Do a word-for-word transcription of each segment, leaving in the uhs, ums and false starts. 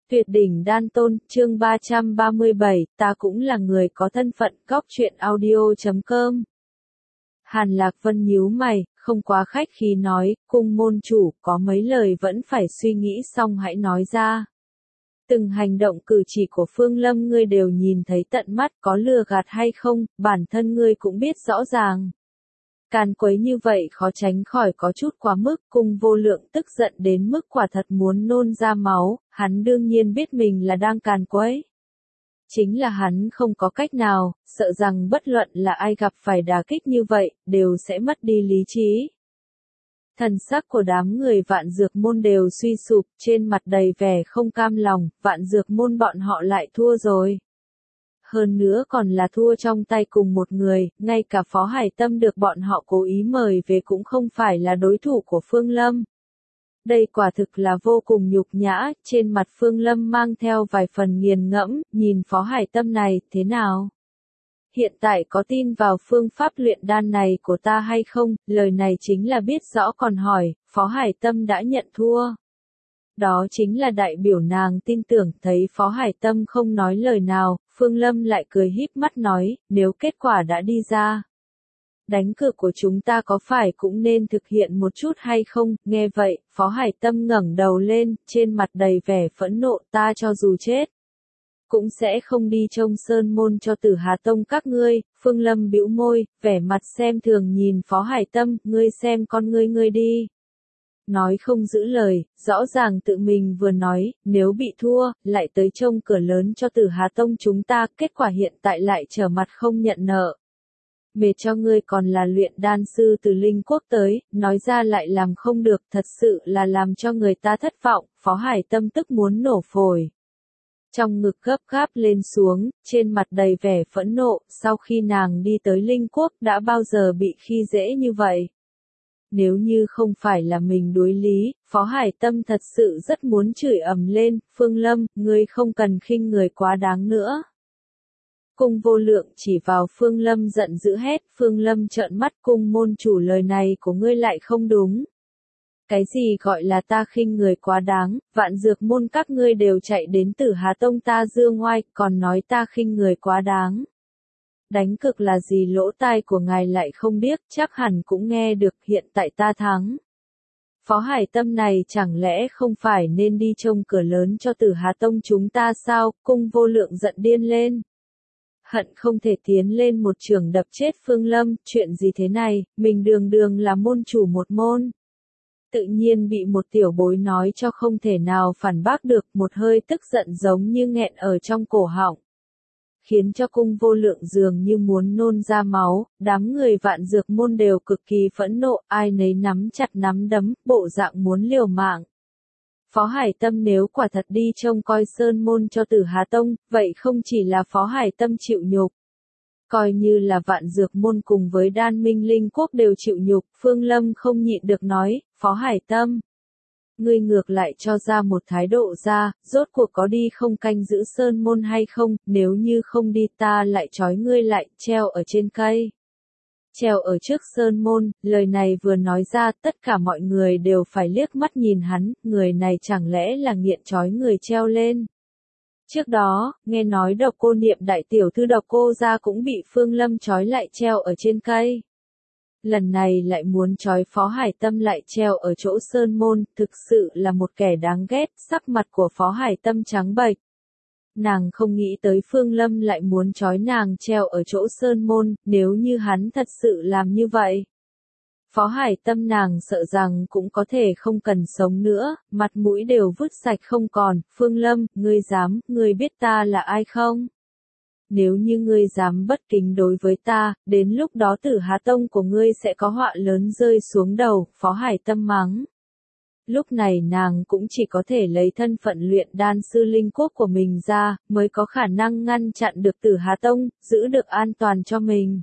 Tuyệt đỉnh đan tôn, chương ba trăm ba mươi bảy, ta cũng là người có thân phận, góc truyện audio chấm com. Hàn Lạc Vân nhíu mày, không quá khách khí nói, cung môn chủ, có mấy lời vẫn phải suy nghĩ xong hãy nói ra. Từng hành động cử chỉ của Phương Lâm ngươi đều nhìn thấy tận mắt, có lừa gạt hay không, bản thân ngươi cũng biết rõ ràng. Càn quấy như vậy khó tránh khỏi có chút quá mức, Cung Vô Lượng tức giận đến mức quả thật muốn nôn ra máu, hắn đương nhiên biết mình là đang càn quấy. Chính là hắn không có cách nào, sợ rằng bất luận là ai gặp phải đả kích như vậy, đều sẽ mất đi lý trí. Thần sắc của đám người Vạn Dược Môn đều suy sụp, trên mặt đầy vẻ không cam lòng, Vạn Dược Môn bọn họ lại thua rồi. Hơn nữa còn là thua trong tay cùng một người, ngay cả Phó Hải Tâm được bọn họ cố ý mời về cũng không phải là đối thủ của Phương Lâm. Đây quả thực là vô cùng nhục nhã, trên mặt Phương Lâm mang theo vài phần nghiền ngẫm, nhìn Phó Hải Tâm này, thế nào? Hiện tại có tin vào phương pháp luyện đan này của ta hay không? Lời này chính là biết rõ còn hỏi, Phó Hải Tâm đã nhận thua. Đó chính là đại biểu nàng tin tưởng, thấy Phó Hải Tâm không nói lời nào, Phương Lâm lại cười híp mắt nói, nếu kết quả đã đi ra. Đánh cược của chúng ta có phải cũng nên thực hiện một chút hay không? Nghe vậy, Phó Hải Tâm ngẩng đầu lên, trên mặt đầy vẻ phẫn nộ, ta cho dù chết. Cũng sẽ không đi trông sơn môn cho Tử Hà Tông các ngươi. Phương Lâm bĩu môi, vẻ mặt xem thường nhìn Phó Hải Tâm, ngươi xem con ngươi ngươi đi. Nói không giữ lời, rõ ràng tự mình vừa nói, nếu bị thua, lại tới trông cửa lớn cho Tử Hà Tông chúng ta, kết quả hiện tại lại trở mặt không nhận nợ. Mệt cho ngươi còn là luyện đan sư từ Linh Quốc tới, nói ra lại làm không được, thật sự là làm cho người ta thất vọng, Phó Hải Tâm tức muốn nổ phổi. Trong ngực gấp gáp lên xuống, trên mặt đầy vẻ phẫn nộ, sau khi nàng đi tới Linh Quốc đã bao giờ bị khi dễ như vậy. Nếu như không phải là mình đối lý, Phó Hải Tâm thật sự rất muốn chửi ầm lên, Phương Lâm, ngươi không cần khinh người quá đáng nữa. Cung Vô Lượng chỉ vào Phương Lâm giận dữ hét, Phương Lâm trợn mắt, cung môn chủ lời này của ngươi lại không đúng. Cái gì gọi là ta khinh người quá đáng, Vạn Dược Môn các ngươi đều chạy đến Tử Hà Tông ta dương ngoai, còn nói ta khinh người quá đáng. Đánh cực là gì, lỗ tai của ngài lại không điếc, chắc hẳn cũng nghe được, hiện tại ta thắng. Phó Hải Tâm này chẳng lẽ không phải nên đi trông cửa lớn cho Tử Hà Tông chúng ta sao? Cung Vô Lượng giận điên lên. Hận không thể tiến lên một trường đập chết Phương Lâm, chuyện gì thế này, mình đường đường là môn chủ một môn. Tự nhiên bị một tiểu bối nói cho không thể nào phản bác được, một hơi tức giận giống như nghẹn ở trong cổ họng. Khiến cho Cung Vô Lượng dường như muốn nôn ra máu, đám người Vạn Dược Môn đều cực kỳ phẫn nộ, ai nấy nắm chặt nắm đấm, bộ dạng muốn liều mạng. Phó Hải Tâm nếu quả thật đi trông coi sơn môn cho Tử Hà Tông, vậy không chỉ là Phó Hải Tâm chịu nhục. Coi như là Vạn Dược Môn cùng với Đan Minh Linh Quốc đều chịu nhục, Phương Lâm không nhịn được nói, Phó Hải Tâm. Ngươi ngược lại cho ra một thái độ ra, rốt cuộc có đi không canh giữ sơn môn hay không, nếu như không đi ta lại trói ngươi lại, treo ở trên cây. Treo ở trước sơn môn, lời này vừa nói ra, tất cả mọi người đều phải liếc mắt nhìn hắn, người này chẳng lẽ là nghiện trói người treo lên. Trước đó, nghe nói Độc Cô Niệm đại tiểu thư Độc Cô gia cũng bị Phương Lâm trói lại treo ở trên cây. Lần này lại muốn trói Phó Hải Tâm lại treo ở chỗ sơn môn, thực sự là một kẻ đáng ghét, sắc mặt của Phó Hải Tâm trắng bệch. Nàng không nghĩ tới Phương Lâm lại muốn trói nàng treo ở chỗ sơn môn, nếu như hắn thật sự làm như vậy. Phó Hải Tâm nàng sợ rằng cũng có thể không cần sống nữa, mặt mũi đều vứt sạch không còn, Phương Lâm, ngươi dám, ngươi biết ta là ai không? Nếu như ngươi dám bất kính đối với ta, đến lúc đó Tử Hà Tông của ngươi sẽ có họa lớn rơi xuống đầu, Phó Hải Tâm mắng. Lúc này nàng cũng chỉ có thể lấy thân phận luyện đan sư Linh Quốc của mình ra, mới có khả năng ngăn chặn được Tử Hà Tông, giữ được an toàn cho mình.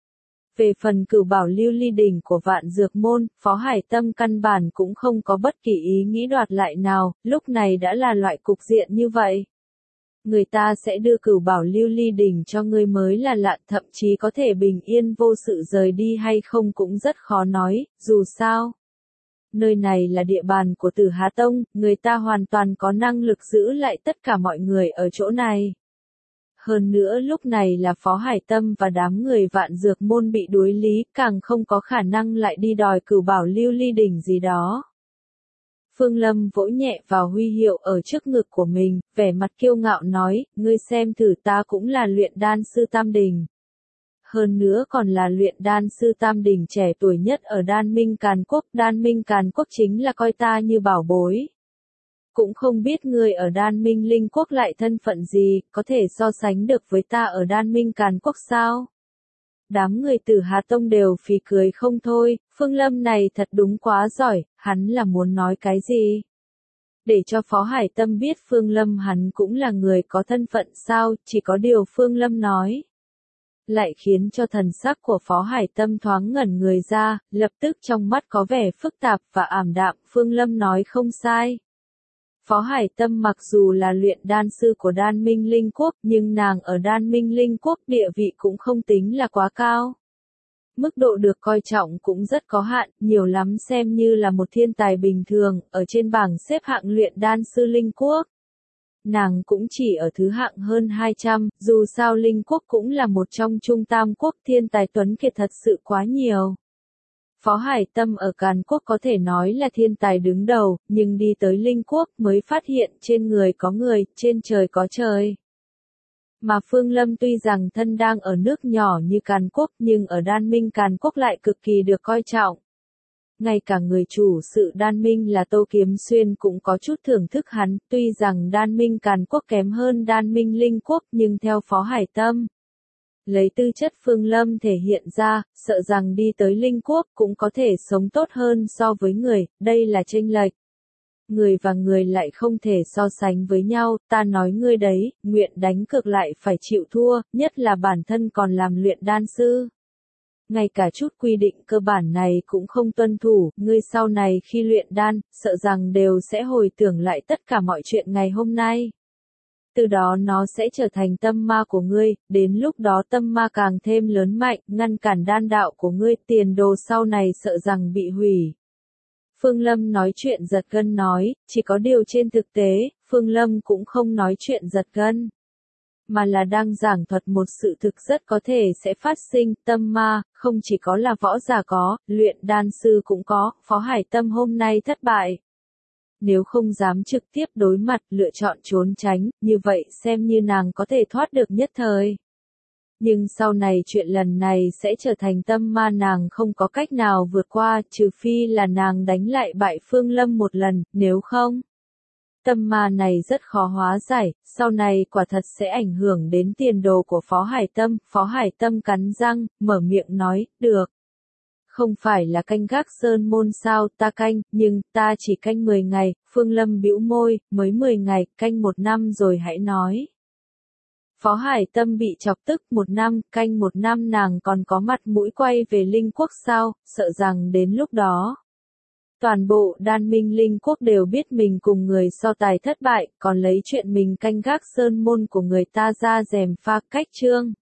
Về phần Cửu Bảo Lưu Ly đỉnh của Vạn Dược Môn, Phó Hải Tâm căn bản cũng không có bất kỳ ý nghĩ đoạt lại nào, lúc này đã là loại cục diện như vậy. Người ta sẽ đưa Cửu Bảo Lưu Ly đỉnh cho ngươi mới là lạ, thậm chí có thể bình yên vô sự rời đi hay không cũng rất khó nói, dù sao. nơi này là địa bàn của Tử Hà Tông, người ta hoàn toàn có năng lực giữ lại tất cả mọi người ở chỗ này. Hơn nữa lúc này là Phó Hải Tâm và đám người Vạn Dược Môn bị đối lý, càng không có khả năng lại đi đòi cửu bảo lưu ly đỉnh gì đó. Phương Lâm vỗ nhẹ vào huy hiệu ở trước ngực của mình, vẻ mặt kiêu ngạo nói, ngươi xem thử, ta cũng là luyện đan sư tam đỉnh. Hơn nữa còn là luyện đan sư tam đỉnh trẻ tuổi nhất ở Đan Minh Càn Quốc, Đan Minh Càn Quốc chính là coi ta như bảo bối. Cũng không biết ngươi ở Đan Minh Linh Quốc lại thân phận gì, có thể so sánh được với ta ở Đan Minh Càn Quốc sao? Đám người Tử Hà Tông đều phì cười không thôi, Phương Lâm này thật đúng quá giỏi, hắn là muốn nói cái gì? Để cho Phó Hải Tâm biết Phương Lâm hắn cũng là người có thân phận sao, chỉ có điều Phương Lâm nói. Lại khiến cho thần sắc của Phó Hải Tâm thoáng ngẩn người ra, lập tức trong mắt có vẻ phức tạp và ảm đạm, Phương Lâm nói không sai. Phó Hải Tâm mặc dù là luyện đan sư của Đan Minh Linh Quốc, nhưng nàng ở Đan Minh Linh Quốc địa vị cũng không tính là quá cao. Mức độ được coi trọng cũng rất có hạn, nhiều lắm xem như là một thiên tài bình thường, ở trên bảng xếp hạng luyện đan sư Linh Quốc. Nàng cũng chỉ ở thứ hạng hơn hai trăm, dù sao Linh Quốc cũng là một trong trung tam quốc, thiên tài tuấn kiệt thật sự quá nhiều. Phó Hải Tâm ở Càn Quốc có thể nói là thiên tài đứng đầu, nhưng đi tới Linh Quốc mới phát hiện trên người có người, trên trời có trời. Mà Phương Lâm tuy rằng thân đang ở nước nhỏ như Càn Quốc nhưng ở Đan Minh Càn Quốc lại cực kỳ được coi trọng. Ngay cả người chủ sự Đan Minh là Tô Kiếm Xuyên cũng có chút thưởng thức hắn, tuy rằng Đan Minh Càn Quốc kém hơn Đan Minh Linh Quốc nhưng theo Phó Hải Tâm. Lấy tư chất Phương Lâm thể hiện ra, sợ rằng đi tới Linh Quốc cũng có thể sống tốt hơn so với người, đây là chênh lệch. Người và người lại không thể so sánh với nhau, ta nói ngươi đấy, nguyện đánh cược lại phải chịu thua, nhất là bản thân còn làm luyện đan sư. Ngay cả chút quy định cơ bản này cũng không tuân thủ, ngươi sau này khi luyện đan, sợ rằng đều sẽ hồi tưởng lại tất cả mọi chuyện ngày hôm nay. Từ đó nó sẽ trở thành tâm ma của ngươi, đến lúc đó tâm ma càng thêm lớn mạnh, ngăn cản đan đạo của ngươi, tiền đồ sau này sợ rằng bị hủy. Phương Lâm nói chuyện giật gân nói, chỉ có điều trên thực tế, Phương Lâm cũng không nói chuyện giật gân. Mà là đang giảng thuật một sự thực rất có thể sẽ phát sinh, tâm ma, không chỉ có là võ giả có, luyện đan sư cũng có, Phó Hải Tâm hôm nay thất bại. Nếu không dám trực tiếp đối mặt, lựa chọn trốn tránh, như vậy xem như nàng có thể thoát được nhất thời. Nhưng sau này chuyện lần này sẽ trở thành tâm ma nàng không có cách nào vượt qua, trừ phi là nàng đánh lại bại Phương Lâm một lần, nếu không. Tâm ma này rất khó hóa giải, sau này quả thật sẽ ảnh hưởng đến tiền đồ của Phó Hải Tâm. Phó Hải Tâm cắn răng, mở miệng nói, được. Không phải là canh gác sơn môn sao, ta canh, nhưng ta chỉ canh mười ngày, Phương Lâm bĩu môi, mới mười ngày, canh một năm rồi hãy nói. Phó Hải Tâm bị chọc tức, một năm, canh một năm nàng còn có mặt mũi quay về Linh Quốc sao, sợ rằng đến lúc đó. Toàn bộ Đan Minh Linh Quốc đều biết mình cùng người so tài thất bại, còn lấy chuyện mình canh gác sơn môn của người ta ra gièm pha cách trương.